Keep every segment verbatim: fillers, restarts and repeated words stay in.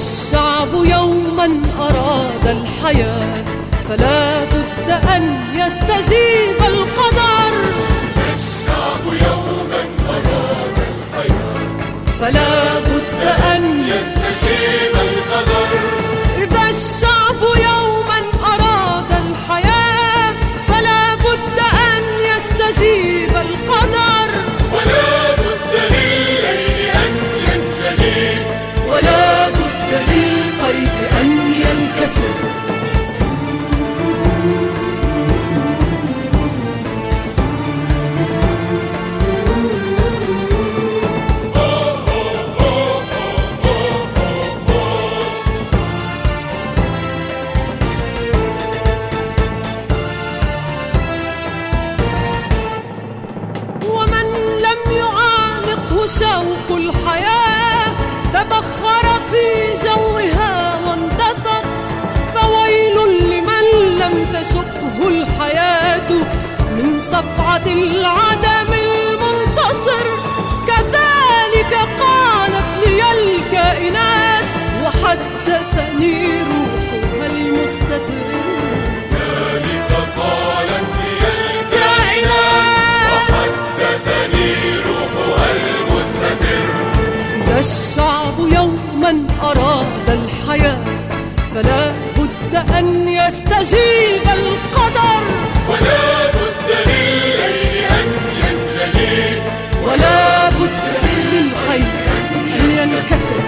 الشعب يوما أراد الحياة فلا بد أن يستجيب القدر. الشعب يوما أراد الحياة فلا بد أن يستجيب القدر. إذا الشعب يوما أراد الحياة فلا بد أن يستجيب القدر. ولا بد للليل أن ينجلي ولا بد للقيد أن ينكسر. شوق الحياة تبخر في جوها واندثر. فويل لمن لم تشقه الحياة من صفعة العدم المنتصر. كذلك قالت لي الكائنات وحدثني روحها المستتر. ذلك قالت لي الكائنات وحدثني روحها المستتر. إذا الشعب يوما أراد الحياة فلا بد أن يستجيب القدر. ولا بد للليل أن ينجلي ولا بد للقيد أن ينكسر.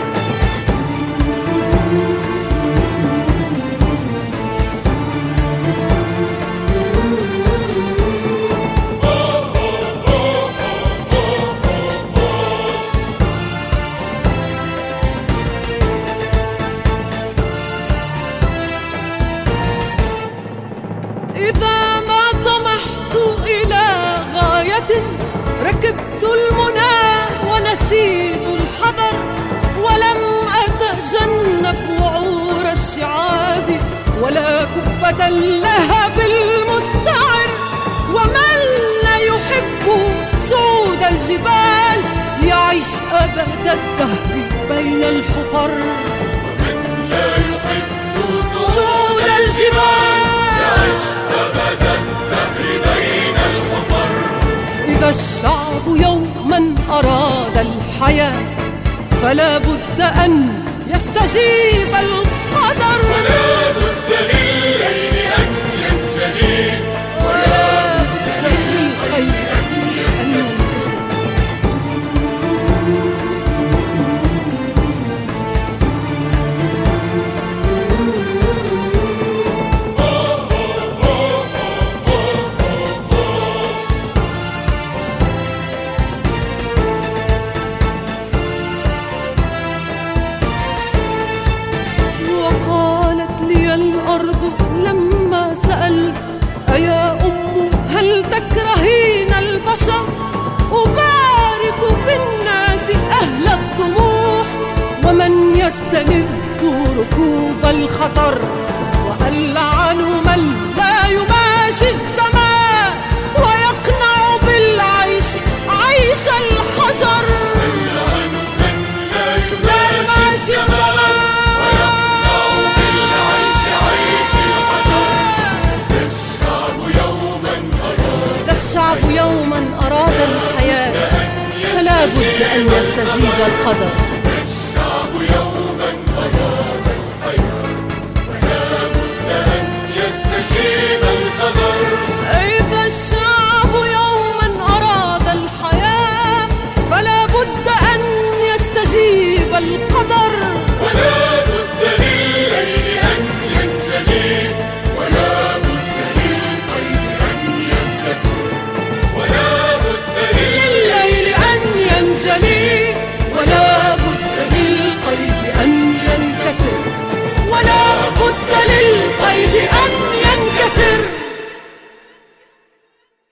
إذا ما طمحت إلى غاية ركبت المنى ونسيت الحذر. ولم أتجنب وعور الشعاب ولا كبة اللهب المستعر. ومن لا يحب صعود الجبال يعيش أبد الدهر بين الحفر. ومن لا يحب صعود الجبال أبدا الدهر بين الحفر. إذا الشعب يوما أراد الحياة فلا بد أن يستجيب القدر. ولا بد للليل أن ينجلي ولا بد للقيد أن ينكسر. الأرض لما سألت أيا أم هل تكرهين البشر؟ أبارك في الناس أهل الطموح ومن يستلذ ركوب الخطر. وألعن من لا يماشي الزمان ويقنع بالعيش عيش الحجر. ألعن من لا يماشي الزمان الشعب يوما أراد الحياة فلا بد أن يستجيب القدر.